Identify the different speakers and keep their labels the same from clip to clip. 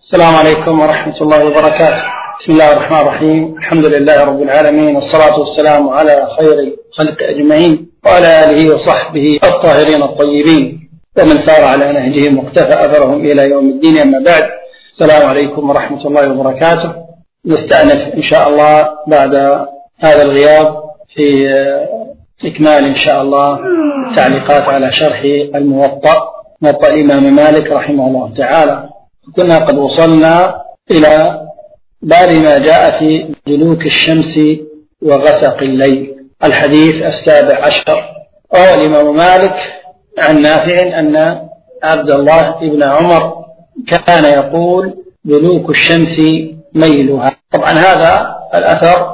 Speaker 1: السلام عليكم ورحمة الله وبركاته. بسم الله الرحمن الرحيم. الحمد لله رب العالمين، والصلاة والسلام على خير خلق أجمعين وعلى آله وصحبه الطاهرين الطيبين ومن سار على نهجهم واقتفى أثرهم إلى يوم الدين. أما بعد، السلام عليكم ورحمة الله وبركاته. نستأنف إن شاء الله بعد هذا الغياب في إكمال إن شاء الله تعليقات على شرح موطأ الإمام مالك رحمه الله تعالى. كنا قد وصلنا إلى باب ما جاء في دلوك الشمس وغسق الليل، الحديث 17. روى الإمام مالك عن نافع أن عبد الله بن عمر كان يقول دلوك الشمس ميلها. طبعا هذا الأثر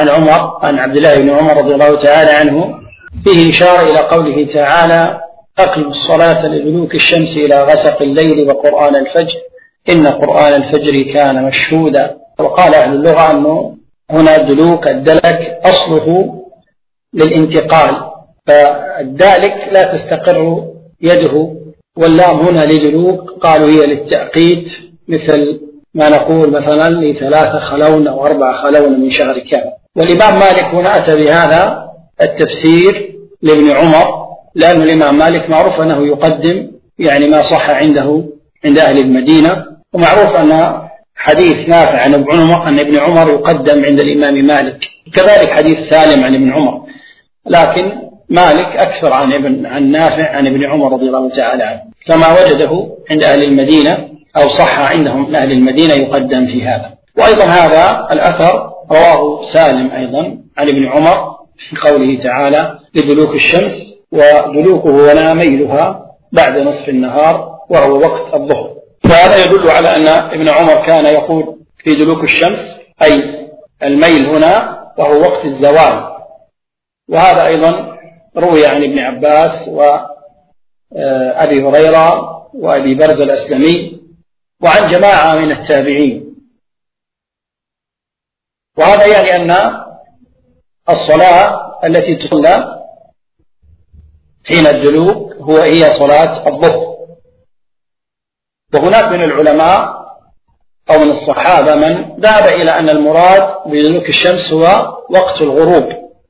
Speaker 1: عن عبد الله بن عمر رضي الله تعالى عنه فيه إشارة إلى قوله تعالى: أقم الصلاة لدلوك الشمس إلى غسق الليل وقرآن الفجر إن قرآن الفجر كان مشهودا. وقال أهل اللغة أنه هنا دلوك الدلك أصله للانتقال، فالدالك لا تستقر يده، واللام هنا لدلوك قالوا هي للتأقيت، مثل ما نقول مثلا ل3 خلون أو 4 خلون من شهر كامل. والإمام مالك هنا أتى بهذا التفسير لابن عمر، لأن الإمام مالك معروف أنه يقدم يعني ما صح عنده عند أهل المدينة، ومعروف أن حديث نافع عن ابن عمر يقدم عند الإمام مالك، كذلك حديث سالم عن ابن عمر، لكن مالك أكثر عن نافع عن ابن عمر رضي الله تعالى عنه، فما وجده عند أهل المدينة أو صح عندهم من أهل المدينة يقدم في هذا. وأيضا هذا الأثر رواه سالم أيضا عن ابن عمر في قوله تعالى: لدلوك الشمس، ودلوكه هنا ميلها بعد نصف النهار وهو وقت الظهر. فهذا يدل على أن ابن عمر كان يقول في دلوك الشمس أي الميل هنا وهو وقت الزوال. وهذا أيضا روي عن ابن عباس وأبي هريرة وأبي برزة الأسلمي وعن جماعة من التابعين. وهذا يعني أن الصلاة التي تصلى حين الدلوك هي صلاة الظهر. وهناك من العلماء أو من الصحابة من ذهب إلى أن المراد بدلوك الشمس هو وقت الغروب،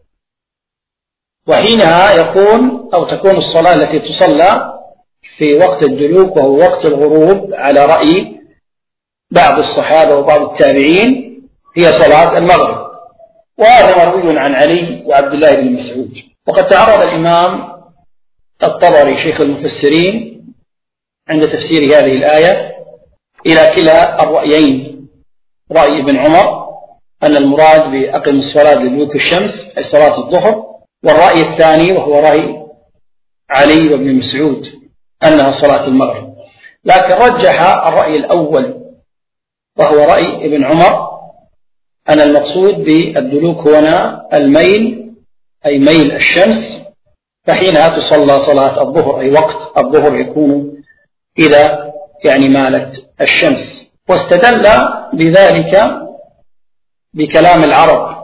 Speaker 1: وحينها تكون الصلاة التي تصلى في وقت الدلوك وهو وقت الغروب على رأي بعض الصحابة وبعض التابعين هي صلاة المغرب. وهذا مروي عن علي وعبد الله بن مسعود. وقد تعرض الإمام الطبري شيخ المفسرين عند تفسير هذه الآية إلى كلا الرأيين، رأي ابن عمر أن المراد بأقم الصلاة لدلوك الشمس أي صلاة الظهر، والرأي الثاني وهو رأي علي وابن مسعود أنها صلاة المغرب. لكن رجح الرأي الأول وهو رأي ابن عمر أن المقصود بالدلوك هنا الميل أي ميل الشمس، فحينها تصلى صلاة الظهر أي وقت الظهر يكون إذا يعني مالت الشمس. واستدل بذلك بكلام العرب،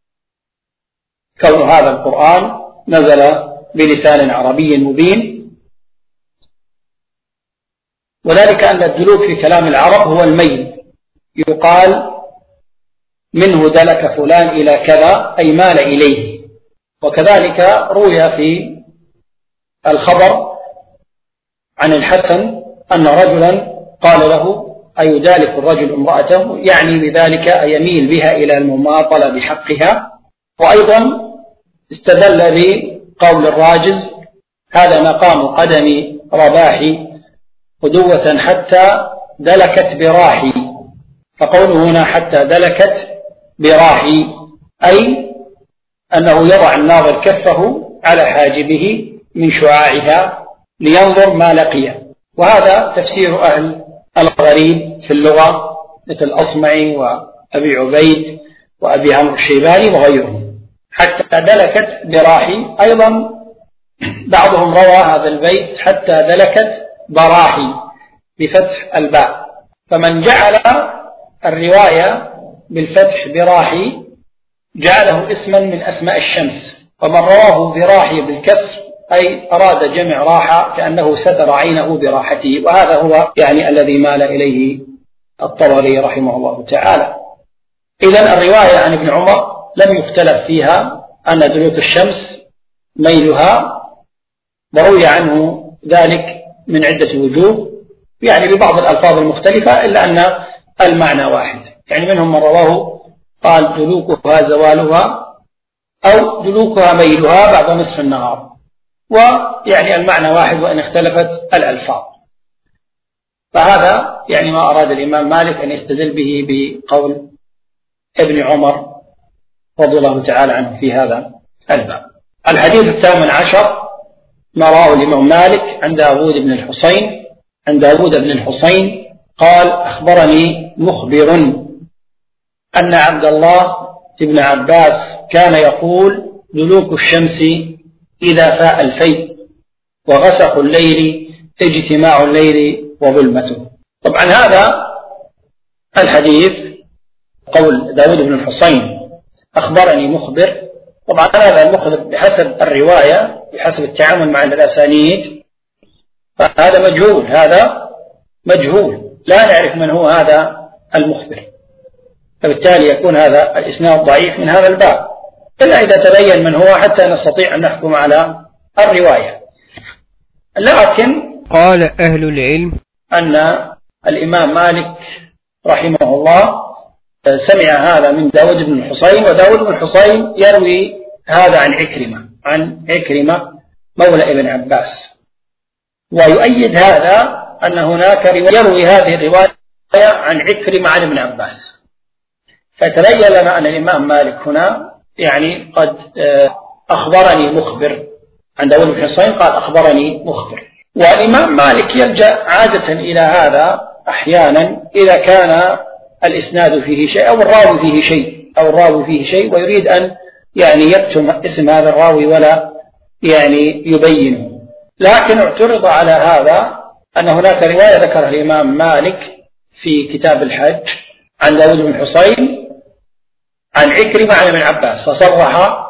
Speaker 1: كون هذا القرآن نزل بلسان عربي مبين، وذلك أن الدلوك في كلام العرب هو الميل، يقال منه دلك فلان إلى كذا أي مال إليه. وكذلك روي في الخبر عن الحسن أن رجلا قال له: أيدالك الرجل امرأته، يعني بذلك يميل بها إلى المماطلة بحقها. وأيضا استدل بقول الراجز: هذا مقام قدم رباحي قدوة حتى دلكت براحي. فقوله هنا حتى دلكت براحي أي أنه يضع الناظر كفه على حاجبه من شعاعها لينظر ما لقيه. وهذا تفسير أهل الغريب في اللغة مثل الأصمعي وأبي عبيد وأبي عمرو الشيباني وغيرهم. حتى دلكت براحي، أيضا بعضهم روى هذا البيت حتى دلكت براحي بفتح الباء، فمن جعل الرواية بالفتح براحي جعله اسما من أسماء الشمس، ومن رواه براحي بالكسر أي أراد جمع راحة كأنه ستر عينه براحته. وهذا هو يعني الذي مال إليه الطبري رحمه الله تعالى. إذن الرواية عن ابن عمر لم يختلف فيها أن دلوك الشمس ميلها، وروي عنه ذلك من عدة وجوه، يعني ببعض الألفاظ المختلفة، إلا أن المعنى واحد. يعني منهم من رواه قال دلوكها زوالها أو دلوكها ميلها بعد نصف النهار، ويعني المعنى واحد وإن اختلفت الألفاظ. فهذا يعني ما أراد الإمام مالك أن يستدل به بقول ابن عمر رضي الله تعالى عنه في هذا الباب. الحديث 18 ما رواه الإمام مالك عن داود بن الحصين قال أخبرني مخبر أن عبد الله بن عباس كان يقول دلوك الشمس إذا فاء الفيء وغسق الليل اجتماع الليل وظلمته. طبعا هذا الحديث قول داود بن الحصين أخبرني مخبر، طبعا هذا المخبر بحسب الرواية بحسب التعامل مع الأسانيد فهذا مجهول لا نعرف من هو هذا المخبر، فبالتالي يكون هذا الإسناد ضعيف من هذا الباب، إلا إذا تبين من هو حتى نستطيع أن نحكم على الرواية. لكن
Speaker 2: قال أهل العلم
Speaker 1: أن الإمام مالك رحمه الله سمع هذا من داود بن الحصين، وداود بن الحصين يروي هذا عن عكرمة مولى ابن عباس، ويؤيد هذا أن هناك يروي هذه الرواية عن عكرمة عن ابن عباس. فتبين لنا أن الإمام مالك هنا يعني قد أخبرني مخبر عن داود بن الحصين قال أخبرني مخبر. والإمام مالك يلجأ عادة إلى هذا أحيانا إذا كان الإسناد فيه شيء أو الراوي فيه شيء ويريد أن يعني يكتم اسم هذا الراوي ولا يعني يبينه. لكن اعترض على هذا أن هناك رواية ذكرها الإمام مالك في كتاب الحج عن داود بن الحصين عن عكرمة عن ابن عباس فصرح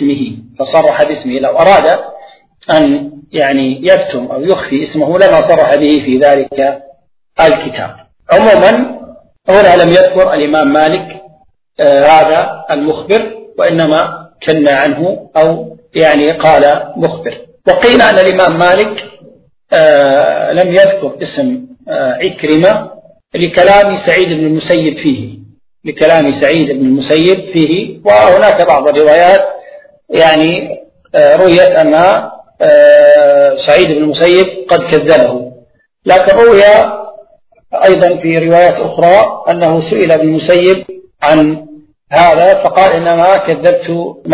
Speaker 1: باسمه. لو أراد أن يعني يكتم أو يخفي اسمه لما صرح به في ذلك الكتاب. عموما هنا لم يذكر الإمام مالك هذا المخبر، وإنما كنى عنه أو يعني قال مخبر. وقيل أن الإمام مالك لم يذكر اسم عكرمة لكلام سعيد بن المسيب فيه، وهناك بعض الروايات يعني رويت أن سعيد بن المسيب قد كذبه، لكن روي أيضا في روايات أخرى أنه سئل ابن المسيب عن هذا فقال إنما كذبت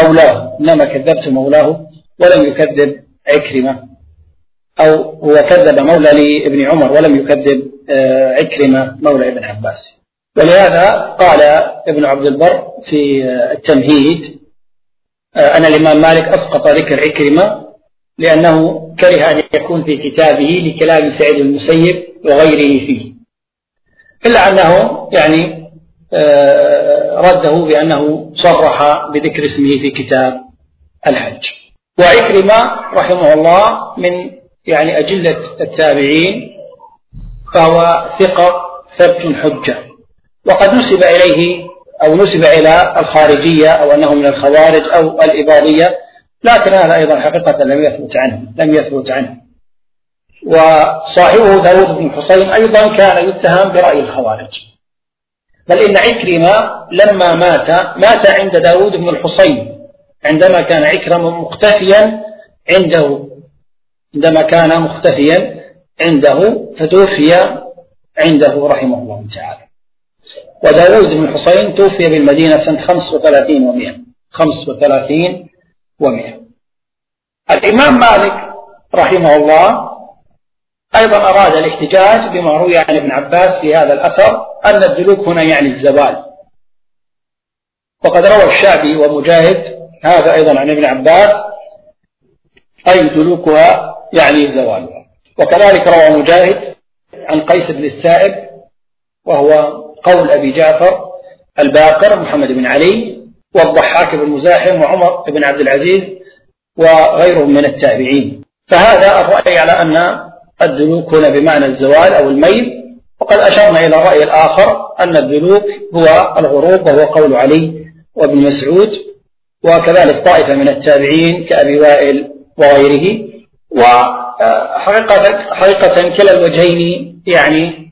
Speaker 1: مولاه ولم يكذب عكرمة، أو هو كذب مولى لابن عمر ولم يكذب عكرمة مولى ابن عباس. ولهذا قال ابن عبد البر في التمهيد أن الإمام مالك أسقط ذكر عكرمة لأنه كره أن يكون في كتابه لكلام سعيد بن المسيب وغيره فيه، إلا أنه يعني رده بأنه صرح بذكر اسمه في كتاب الحج. وعكرمة رحمه الله من يعني أجلة التابعين، فهو ثقة ثبت حجة، وقد نسب إليه أو نسب إلى الخارجية أو أنه من الخوارج أو الإباضية، لكن هذا أيضا حقيقة لم يثبت عنه. وصاحبه داود بن الحصين أيضا كان يتهم برأي الخوارج، بل إن عكرمة لما مات عند داود بن الحصين عندما كان عكرمة مختفيا عنده فتوفي عنده رحمه الله تعالى. وداود بن الحصين توفي بالمدينة سنة 35 و100. الإمام مالك رحمه الله أيضا أراد الاحتجاج بما روي عن ابن عباس في هذا الأثر أن الدلوك هنا يعني الزوال، وقد روى الشعبي ومجاهد هذا أيضا عن ابن عباس أي دلوكها يعني زوالها. وكذلك روى مجاهد عن قيس بن السائب وهو قول أبي جعفر الباقر محمد بن علي والضحاك بن مزاحم وعمر بن عبد العزيز وغيرهم من التابعين. فهذا الرأي على أن الدلوك هنا بمعنى الزوال أو الميل، وقد أشرنا إلى الرأي الآخر أن الدلوك هو الغروب، وهو قول علي وابن مسعود، وكذلك طائفة من التابعين كأبي وائل وغيره. وحقيقة كلا الوجهين يعني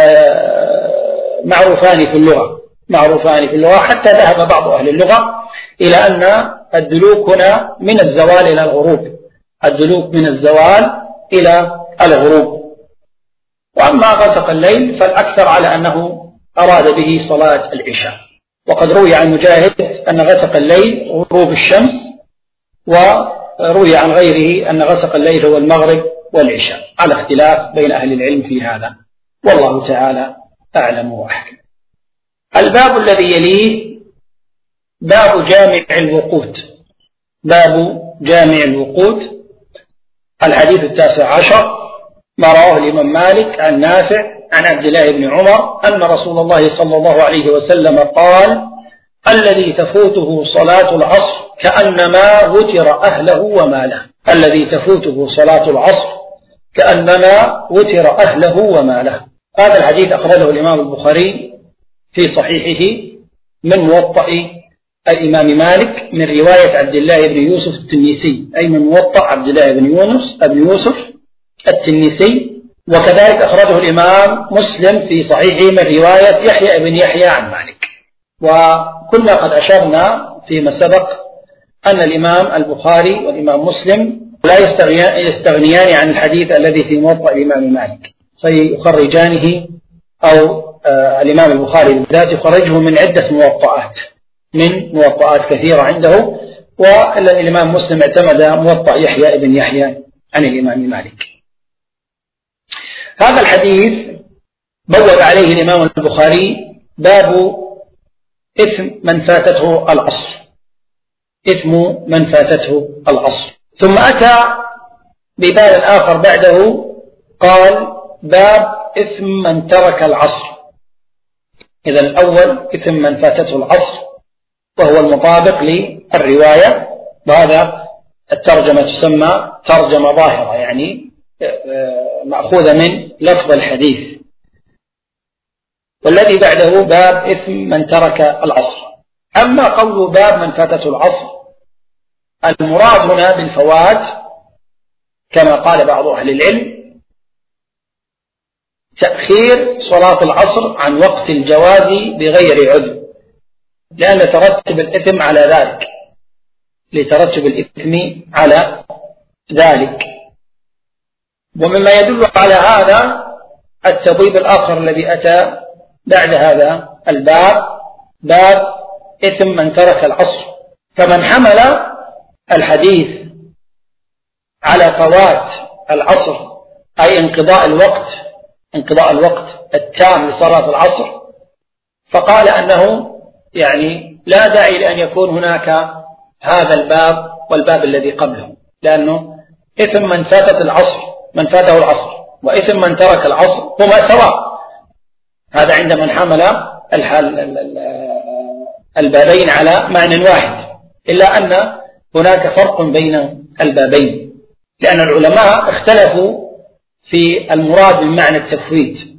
Speaker 1: معروفان في اللغة، حتى ذهب بعض أهل اللغة إلى أن الدلوك هنا من الزوال إلى الغروب، الدلوك من الزوال إلى الغروب. وأما غسق الليل فالأكثر على أنه أراد به صلاة العشاء، وقد روي عن مجاهد أن غسق الليل غروب الشمس، وروي عن غيره أن غسق الليل هو المغرب والعشاء، على اختلاف بين أهل العلم في هذا، والله تعالى أعلم وأحكم. الباب الذي يليه باب جامع الوقوت. باب جامع الوقوت. الحديث 19 ما رواه الإمام مالك عن نافع عن عبد الله بن عمر أن رسول الله صلى الله عليه وسلم قال: الذي تفوته صلاة العصر كأنما وتر أهله وماله. الذي تفوته صلاة العصر كأنما وتر أهله وماله. هذا الحديث أخرجه الإمام البخاري في صحيحه من موطأ الإمام مالك من رواية عبد الله بن يوسف التنيسي، أي من موطأ عبد الله بن يوسف التنيسي. وكذلك أخرجه الإمام مسلم في صحيحه من رواية يحيى بن يحيى عن مالك. وكنا قد أشرنا فيما سبق أن الإمام البخاري والإمام مسلم لا يستغنيان عن الحديث الذي في موطأ الإمام مالك، فيخرجانه أو الإمام البخاري بالذات يخرجه من عدة موطئات كثيرة عنده، والإمام مسلم اعتمد موطأ يحيى بن يحيى عن الإمام مالك. هذا الحديث بوّب عليه الإمام البخاري باب إثم من فاتته العصر، إثم من فاتته العصر. ثم أتى بباب آخر بعده قال: باب إثم من ترك العصر. إذا الأول إثم من فاتته العصر، وهو المطابق للرواية، وهذا الترجمة تسمى ترجمة ظاهرة، يعني مأخوذة من لفظ الحديث. والذي بعده باب إثم من ترك العصر. أما قول باب من فاتته العصر، المراد هنا بالفوات كما قال بعض أهل العلم تأخير صلاة العصر عن وقت الجواز بغير عذر، لأن ترتب الإثم على ذلك، لترتب الإثم على ذلك. ومما يدل على هذا التبويب الآخر الذي أتى بعد هذا الباب، باب إثم من ترك العصر. فمن حمل الحديث على فوات العصر أي انقضاء الوقت التام لصلاة العصر، فقال أنه يعني لا داعي لأن يكون هناك هذا الباب والباب الذي قبله، لأنه إثم من فاته العصر وإثم من ترك العصر هما سواء. هذا عند من حمل البابين على معنى واحد، إلا أن هناك فرق بين البابين، لأن العلماء اختلفوا في المراد بمعنى التفويت،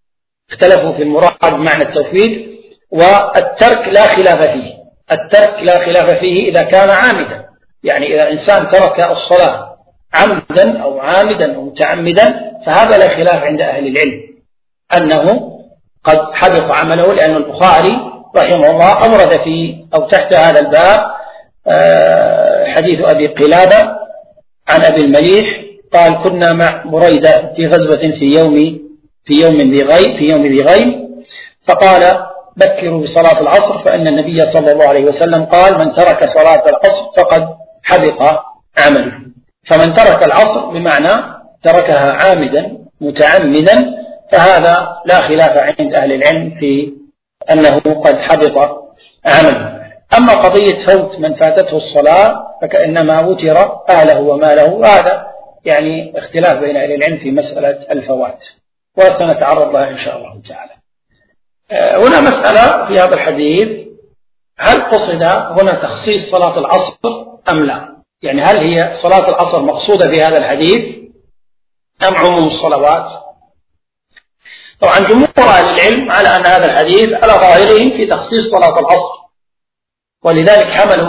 Speaker 1: والترك لا خلاف فيه إذا كان عامدا، يعني إذا إنسان ترك الصلاة عمدا أو متعمدا فهذا لا خلاف عند أهل العلم أنه قد حبط عمله، لأن البخاري رحمه الله أورد فيه أو تحت هذا الباب حديث أبي قلابة عن أبي المليح قال: كنا مع بريدة في غزوة في يوم ذي غيم، فقال: بكروا بصلاة العصر، فإن النبي صلى الله عليه وسلم قال: من ترك صلاة العصر فقد حبط عمله. فمن ترك العصر بمعنى تركها عامدا متعمدا، فهذا لا خلاف عند أهل العلم في أنه قد حبط عمله. أما قضية فوت من فاتته الصلاة فكأنما وتر أهله وماله، هذا يعني اختلاف بين أهل العلم في مسألة الفوات، وسنتعرض لها إن شاء الله تعالى. هنا مسألة في هذا الحديث: هل قصد هنا تخصيص صلاة العصر أم لا؟ يعني هل هي صلاة العصر مقصودة في هذا الحديث أم عموم الصلوات؟ طبعا جمهور أهل العلم على أن هذا الحديث على ظاهره في تخصيص صلاة العصر، ولذلك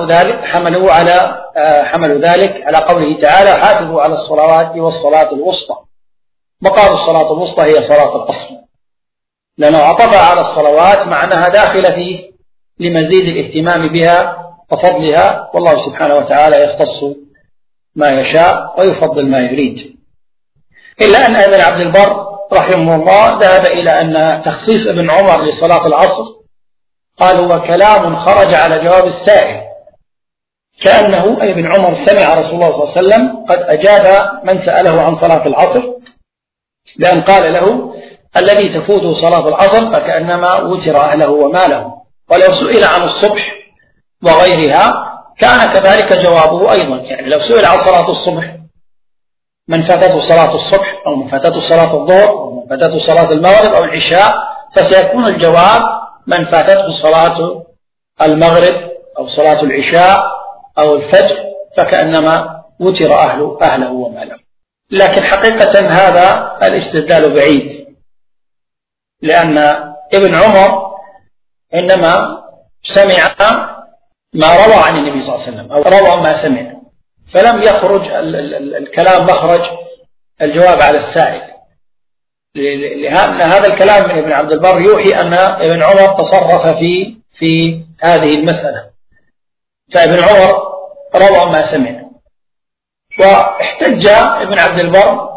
Speaker 1: حملوا ذلك على قوله تعالى حافظوا على الصلوات والصلاة الوسطى. مقام الصلاة الوسطى هي صلاة العصر، لأنه عطفها على الصلوات مع أنها داخلة فيه لمزيد الاهتمام بها وفضلها، والله سبحانه وتعالى يختص ما يشاء ويفضل ما يريد. إلا أن ابن عبد البر رحمه الله ذهب إلى أن تخصيص ابن عمر لصلاة العصر قال هو كلام خرج على جواب السائل، كأنه أي ابن عمر سمع رسول الله صلى الله عليه وسلم قد أجاب من سأله عن صلاة العصر، لأن قال له الذي تفوته صلاة العصر فكأنما وتر أهله وماله. ولو سئل عن الصبح وغيرها كان كذلك جوابه أيضا، يعني لو سئل عن صلاة الصبح من فاتته صلاة الصبح أو من فاتته صلاة الظهر أو من فاتته صلاة المغرب أو العشاء، فسيكون الجواب من فاتته صلاة المغرب أو صلاة العشاء أو الفجر فكأنما وتر أهله وماله. لكن حقيقة هذا الاستدلال بعيد، لأن ابن عمر إنما سمع ما روى عن النبي صلى الله عليه وسلم أو روى ما سمع، فلم يخرج الكلام مخرج الجواب على السائل. لأن هذا الكلام من ابن عبد البر يوحي أن ابن عمر تصرف في هذه المسألة، فابن عمر روى ما سمع. واحتج ابن عبد البر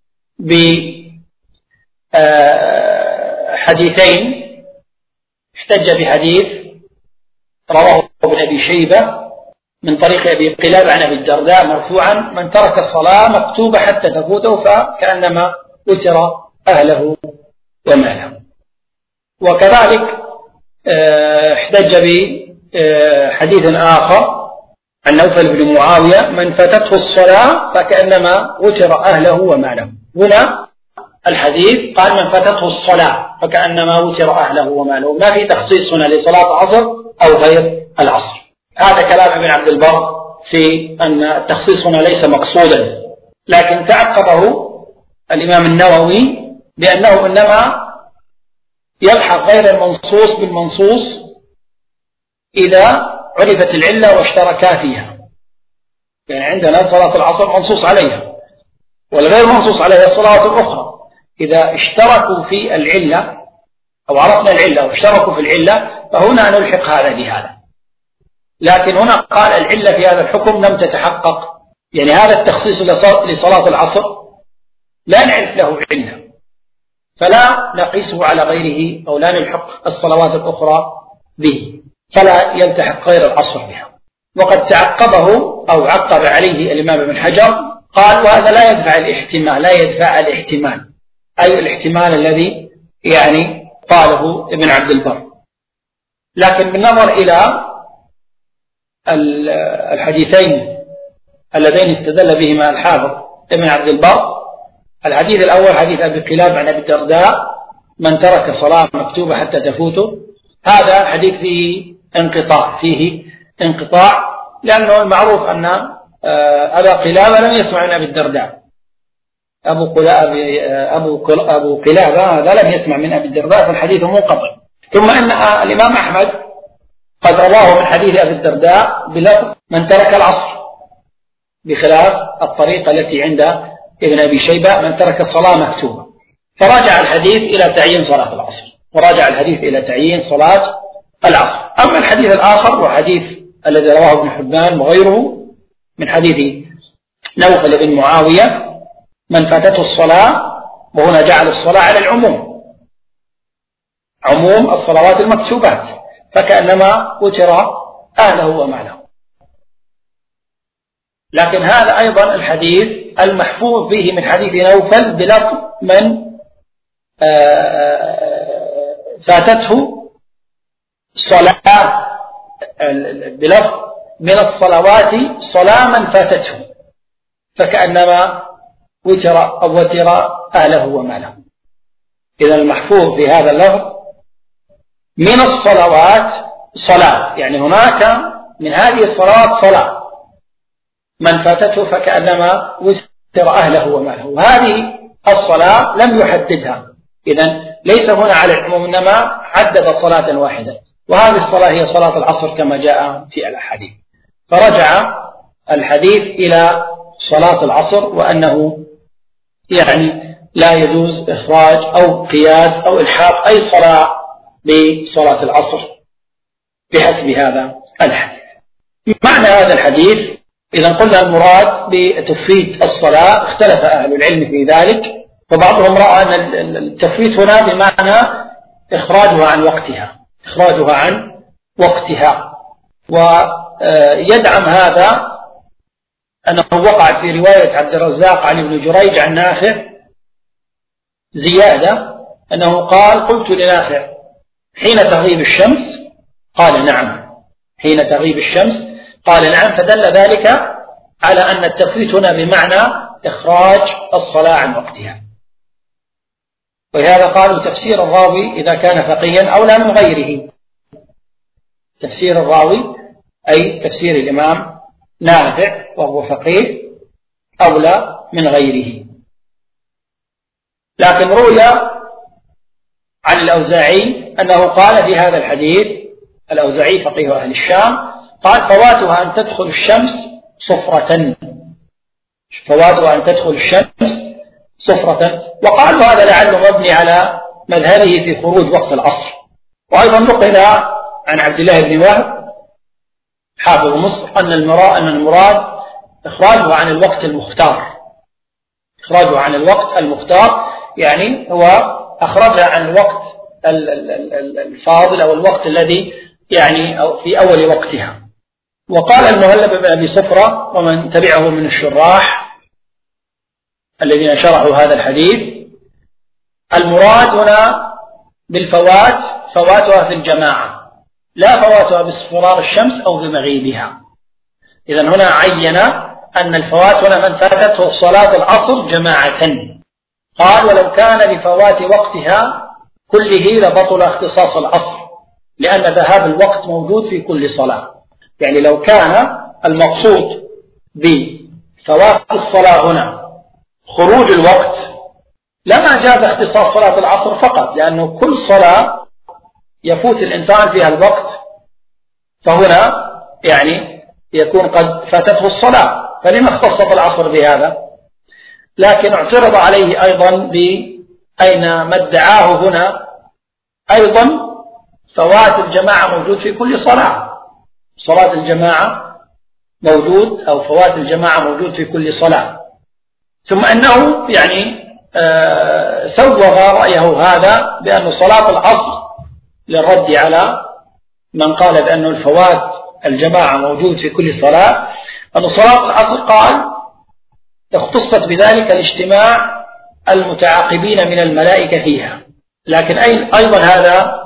Speaker 1: بحديثين، احتج بحديث رواه ابن أبي شيبة من طريق أبي قلابة عن أبي الدرداء مرفوعا من ترك الصلاة مكتوبة حتى تفوته فكأنما وتر أهله وماله. وكذلك احتج بحديث آخر عن نوفل بن معاوية من فاتته الصلاة فكأنما وتر أهله وماله. هنا الحديث قال من فاتته الصلاة فكأنما وتر أهله وماله، ما في تخصيص هنا لصلاة العصر أو غير العصر. هذا كلام ابن عبد البر في أن التخصيص هنا ليس مقصودا، لكن تعقبه الإمام النووي بأنه إنما يلحق غير المنصوص بالمنصوص إذا عرفت العلة واشتركا فيها. يعني عندنا صلاة العصر منصوص عليها، والغير منصوص عليها الصلاة الأخرى إذا اشتركوا في العلة أو عرفنا العلة واشتركوا في العلة فهنا نلحق هذا بهذا. لكن هنا قال العلة في هذا الحكم لم تتحقق، يعني هذا التخصيص لصلاة العصر لا نعرف له علة، فلا نقيسه على غيره أو لا نلحق الصلوات الأخرى به، فلا يلتحق غير العصر بها. وقد تعقبه أو عقب عليه الإمام ابن حجر قال وهذا لا يدفع الاحتمال أي الاحتمال الذي يعني قاله ابن عبد البر. لكن بالنظر إلى الحديثين اللذين استدل بهما الحافظ ابن عبد البر، الحديث الأول حديث أبي قلاب عن أبي الدرداء من ترك صلاة مكتوبة حتى تفوته، هذا حديث فيه انقطاع لأنه المعروف أن أبا قلابة لم يسمع من أبي الدرداء، أبو قلابة هذا لم يسمع من أبي الدرداء فالحديث منقطع. ثم أن الإمام أحمد قد رواه من حديث أبي الدرداء بلفظ من ترك العصر، بخلاف الطريقة التي عند ابن أبي شيبة من ترك الصلاة مكتوبة، فراجع الحديث إلى تعيين صلاة العصر. أما الحديث الآخر وحديث الذي رواه ابن حبان وغيره من حديث نوفل بن معاوية من فاتته الصلاة، وهنا جعل الصلاة على عموم الصلوات المكتوبات فكأنما وتر أهله وماله. لكن هذا أيضا الحديث المحفوظ فيه من حديث نوفل بلفظ من فاتته صلاة، بلفظ من الصلوات صلاة من فاتته فكأنما وتر أهله وماله. إذا المحفوظ في هذا اللفظ من الصلوات صلاة، يعني هناك من هذه الصلوات صلاة من فاتته فكأنما وتر أهله وماله، وهذه الصلاة لم يحددها إذن ليس هنا على العموم، إنما حدد صلاة واحدة، وهذه الصلاة هي صلاة العصر كما جاء في الأحاديث. فرجع الحديث إلى صلاة العصر، وأنه يعني لا يجوز إخراج أو قياس أو إلحاق أي صلاة بصلاة العصر بحسب هذا الحديث. معنى هذا الحديث، إذا قلنا المراد بتفويت الصلاة، اختلف أهل العلم في ذلك، فبعضهم رأى أن التفويت هنا بمعنى إخراجها عن وقتها، ويدعم هذا أنه وقع في رواية عبد الرزاق عن ابن جريج عن نافع زيادة أنه قال: قلت لنافع حين تغيب الشمس؟ قال: نعم. حين تغيب الشمس؟ قال: نعم. فدل ذلك على أن التفويت هنا بمعنى إخراج الصلاة عن وقتها. ولهذا قالوا تفسير الراوي إذا كان فقيها أولى من غيره. تفسير الراوي أي تفسير الإمام نافع وهو فقيه أولى من غيره. لكن روي عن الأوزاعي أنه قال في هذا الحديث، الأوزاعي فقيه أهل الشام، قال: فواتها أن تدخل الشمس صفرة. فواتها أن تدخل الشمس صفرة. وقالوا هذا لعله مبني على مذهبه في خروج وقت العصر. وأيضا نقل عن عبد الله بن وهب حافظ مصر أن المراد إخراجه عن الوقت المختار. إخراجه عن الوقت المختار يعني هو أخرجها عن الوقت الفاضل أو الوقت الذي يعني أو في أول وقتها. وقال المهلب بن أبي صفرة ومن تبعه من الشراح الذين شرحوا هذا الحديث: المراد هنا بالفوات فواتها في الجماعة، لا فواتها باصفرار الشمس أو بمغيبها. إذن هنا عين أن الفوات هنا من فاتته صلاة العصر جماعة. قال: ولو كان لفوات وقتها كله لبطل اختصاص العصر، لأن ذهاب الوقت موجود في كل صلاة. يعني لو كان المقصود بفوات الصلاة هنا خروج الوقت لما جاز اختصاص صلاة العصر فقط، لأنه كل صلاة يفوت الإنسان فيها الوقت فهنا يعني يكون قد فاتته الصلاة، فلما اختصت العصر بهذا؟ لكن اعترض عليه أيضا بأين ما ادعاه هنا أيضا فوات الجماعة موجود في كل صلاة. صلاة الجماعة موجود أو فوات الجماعة موجود في كل صلاة. ثم أنه يعني سوغ رأيه هذا بأن صلاة العصر للرد على من قال بأن الفوات الجماعة موجود في كل صلاة، أن صلاة العصر قال اختصت بذلك الاجتماع المتعاقبين من الملائكة فيها، لكن أيضا هذا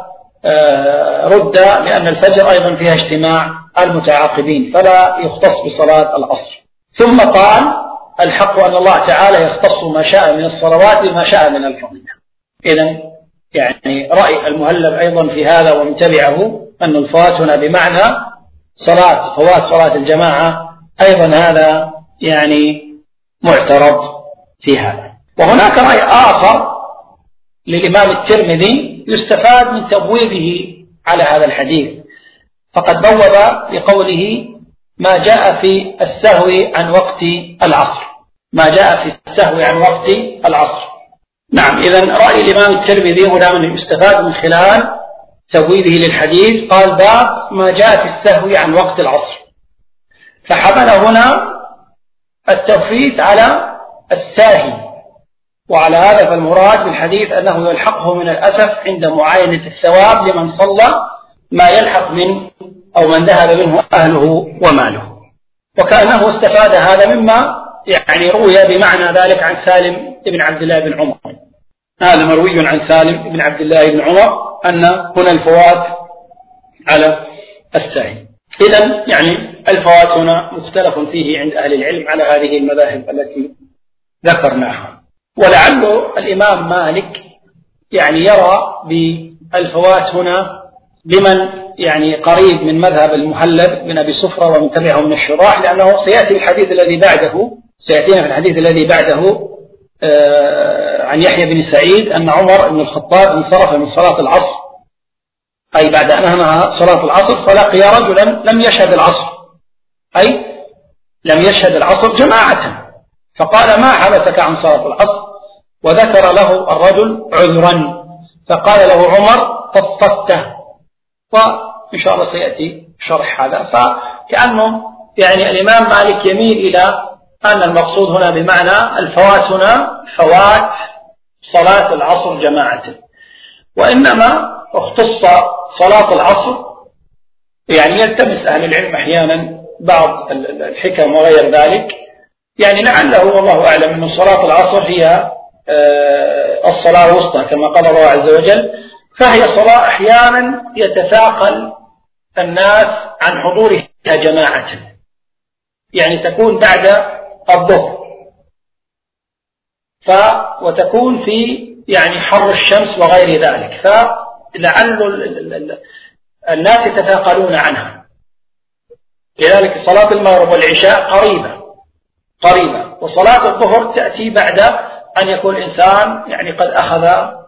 Speaker 1: رد لأن الفجر أيضا فيها اجتماع المتعاقبين فلا يختص بصلاة العصر. ثم قال: الحق أن الله تعالى يختص ما شاء من الصلوات بما شاء من الفضيلة. إذن يعني رأي المهلب أيضا في هذا ومن تبعه أن الفوات هنا بمعنى فوات صلاة الجماعة، أيضا هذا يعني معترض في هذا. وهناك رأي آخر للإمام الترمذي يستفاد من تبويبه على هذا الحديث، فقد بوب بقوله: ما جاء في السهو عن وقت العصر. ما جاء في السهو عن وقت العصر. نعم، إذن رأي الإمام الترمذي هنا من يستفاد من خلال تبويبه للحديث، قال: باب ما جاء في السهو عن وقت العصر، فحمل هنا التوفيت على الساهي. وعلى هذا فالمراد بالحديث أنه يلحقه من الأسف عند معاينة الثواب لمن صلى ما يلحق من أو من ذهب منه أهله وماله. وكأنه استفاد هذا مما يعني روي بمعنى ذلك عن سالم بن عبد الله بن عمر. هذا مروي عن سالم بن عبد الله بن عمر أن هنا الفوات على الساهي. إذن يعني الفوات هنا مختلف فيه عند أهل العلم على هذه المذاهب التي ذكرناها. ولعل الإمام مالك يعني يرى بالفوات هنا لمن يعني قريب من مذهب المهلب بن أبي صفرة ومن تبعه من الشراح، لأنه سيأتينا في الحديث الذي بعده عن يحيى بن سعيد أن عمر بن الخطاب انصرف من صلاة العصر، أي بعد أن أنهى صلاة العصر، فلقي رجلا لم يشهد العصر، أي لم يشهد العصر جماعة، فقال: ما حبسك عن صلاة العصر؟ وذكر له الرجل عذرا، فقال له عمر: طفته. وإن شاء الله سيأتي شرح هذا. فكأنه يعني الإمام مالك يميل إلى أن المقصود هنا بمعنى الفوات هنا فوات صلاة العصر جماعة، وإنما اختص صلاة العصر، يعني يلتمس أهل العلم أحيانا بعض الحكم وغير ذلك، يعني لعله والله أعلم أن صلاة العصر هي الصلاة الوسطى كما قال الله عز وجل، فهي صلاة أحيانا يتثاقل الناس عن حضورها جماعة، يعني تكون بعد الظهر وتكون في يعني حر الشمس وغير ذلك، فلعل الناس يتثاقلون عنها. لذلك صلاة المغرب والعشاء قريبة، وصلاة الظهر تأتي بعد أن يكون الإنسان يعني قد أخذ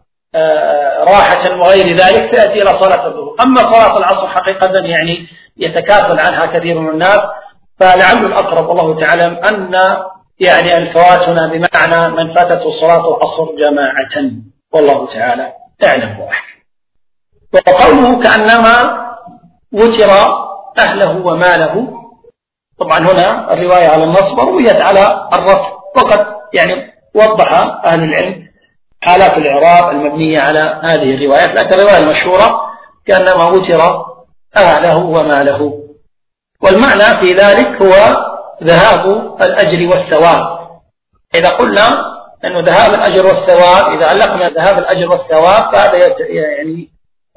Speaker 1: راحة وغير ذلك، تأتي إلى صلاة الظهر. أما صلاة العصر حقيقة يعني يتكاسل عنها كثير من الناس، فلعل الأقرب والله تعالى أن يعني الفواتنا بمعنى من فاتته صلاة العصر جماعة، والله تعالى أعلم وأحكم. وقوله كأنما وتر أهله وماله، طبعا هنا الرواية على النصب ورويت على الرفع، وقد يعني وضح أهل العلم حالات الإعراب المبنية على هذه الروايات، لكن الرواية المشهورة كأنما وتر أهله وماله. والمعنى في ذلك هو ذهاب الأجر والثواب. إذا قلنا أنه ذهاب الأجر والثواب، إذا علقنا ذهاب الأجر والثواب، فهذا يعني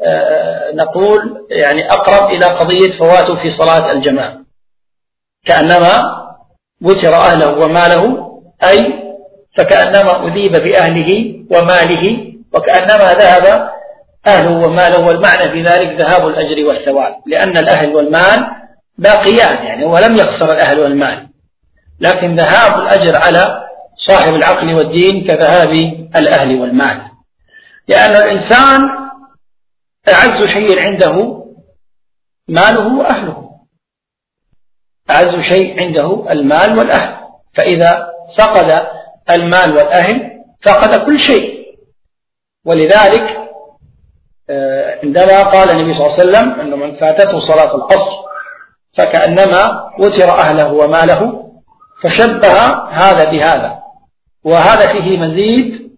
Speaker 1: نقول يعني أقرب إلى قضية فواته في صلاة الجماعة. كأنما وتر أهله وماله، أي فكأنما أذيب بأهله وماله، وكأنما ذهب أهله وماله. والمعنى في ذلك ذهاب الأجر والثواب، لأن الأهل والمال باقيان، يعني هو لم يخسر الأهل والمال، لكن ذهاب الأجر على صاحب العقل والدين كذهاب الأهل والمال، لأن الإنسان أعز شيء عنده ماله وأهله، أعز شيء عنده المال والأهل، فإذا فقد المال والأهل فقد كل شيء. ولذلك عندما قال النبي صلى الله عليه وسلم أنه من فاتته صلاة العصر فكأنما وتر أهله وماله، فشبه هذا بهذا، وهذا فيه مزيد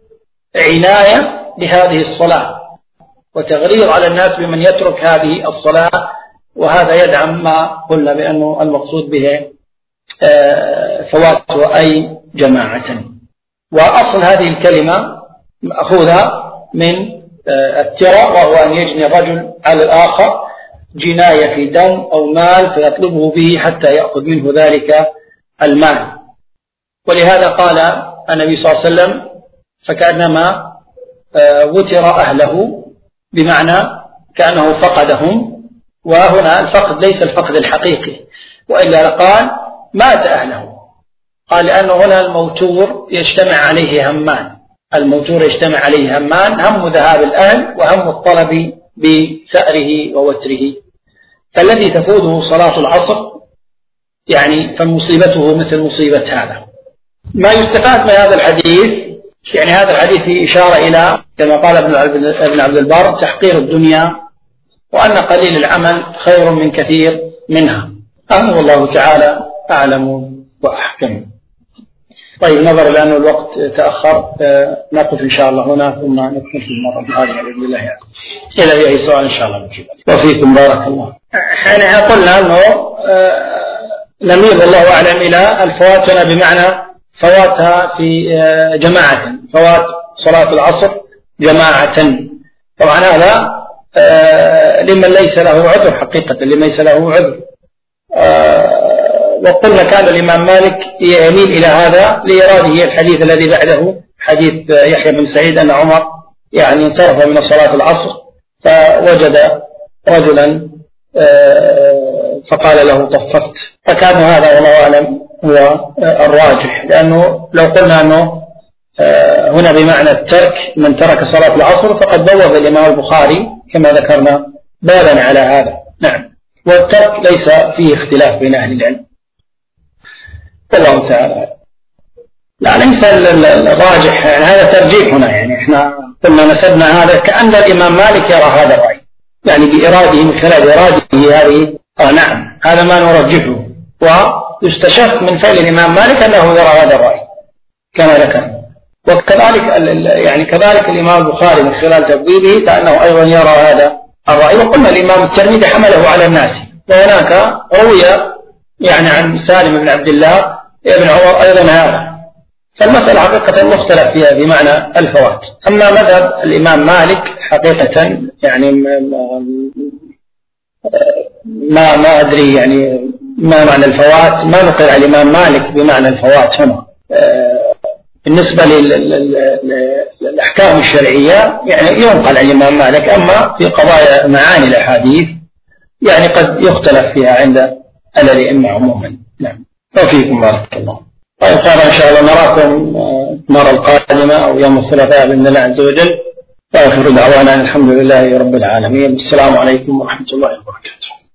Speaker 1: عناية بهذه الصلاة وتغرير على الناس بمن يترك هذه الصلاة، وهذا يدعم ما قلنا بأنه المقصود به فوات أي جماعة. وأصل هذه الكلمة مأخوذة من الترى، وهو أن يجني الرجل على الآخر جناية في دم أو مال فيطلبه به حتى يأخذ منه ذلك المال. ولهذا قال النبي صلى الله عليه وسلم فكأنما وتر أهله، بمعنى كأنه فقدهم. وهنا الفقد ليس الفقد الحقيقي، وإلا قال مات أهله، قال لأنه هنا الموتور يجتمع عليه همان، الموتور يجتمع عليه همان، هم ذهاب الأهل وهم الطلب بسأره ووتره. فالذي تفوته صلاة العصر يعني فمصيبته مثل مصيبة هذا. ما يستفاد من هذا الحديث، يعني هذا الحديث فيه إشارة إلى كما قال ابن عبد البر تحقير الدنيا، وأن قليل العمل خير من كثير منها. أمر الله تعالى أعلم وأحكم. طيب، نظرا لأن الوقت تأخر نقف إن شاء الله هنا، ثم نكمل في المرة القادمة بإذن الله يعني. إلى أي سؤال إن شاء الله نجيب. وفيكم بارك الله. حين قلنا أنه نميل الله أعلم إلى الفواتنا بمعنى فواتها في جماعة، فوات صلاة العصر جماعة. طبعا هذا لمن ليس له عذر، حقيقة لمن ليس له عذر. وقلنا كان الإمام مالك يميل إلى هذا لإراده الحديث الذي بعده، حديث يحيى بن سعيد أن عمر يعني انصرف من صلاة العصر فوجد رجلا فقال له طففت، فكان هذا والله أعلم هو الراجح، لأنه لو قلنا أنه هنا بمعنى الترك، من ترك صلاة العصر فقد بوب الإمام البخاري كما ذكرنا بابا على هذا. نعم. والترك ليس فيه اختلاف بين أهل العلم، والله تعالى. لا ليس الراجح، يعني هذا ترجيح هنا، يعني احنا قلنا نسبنا هذا كأن الإمام مالك يرى هذا الرأي، يعني بإراده من خلال إراده هذه. نعم هذا ما نرجحه، ويستشف من فعل الإمام مالك أنه يرى هذا الرأي كما ذكر. وكذلك يعني كذلك الإمام البخاري من خلال تبويبه كأنه أيضا يرى هذا الرأي. وقلنا الإمام الترمذي حمله على الناس، وهناك روي يعني عن سالم بن عبد الله ابن عمر أيضا هذا. فالمسألة حقيقة مختلف فيها بمعنى الفوات. أما مذهب الإمام مالك حقيقة يعني ما أدري يعني ما معنى الفوات، ما نقل على الإمام مالك بمعنى الفوات هنا. بالنسبة للأحكام الشرعية يعني ينقل عن الإمام مالك، أما في قضايا معاني الأحاديث يعني قد يختلف فيها عند الأئمة عموما. نعم. وفيكم بارك الله. طيب خير إن شاء الله نراكم المرة القادمة أو يوم الثلاثاء بإذن الله عز وجل. وآخر دعوانا الحمد لله رب العالمين. السلام عليكم ورحمة الله وبركاته.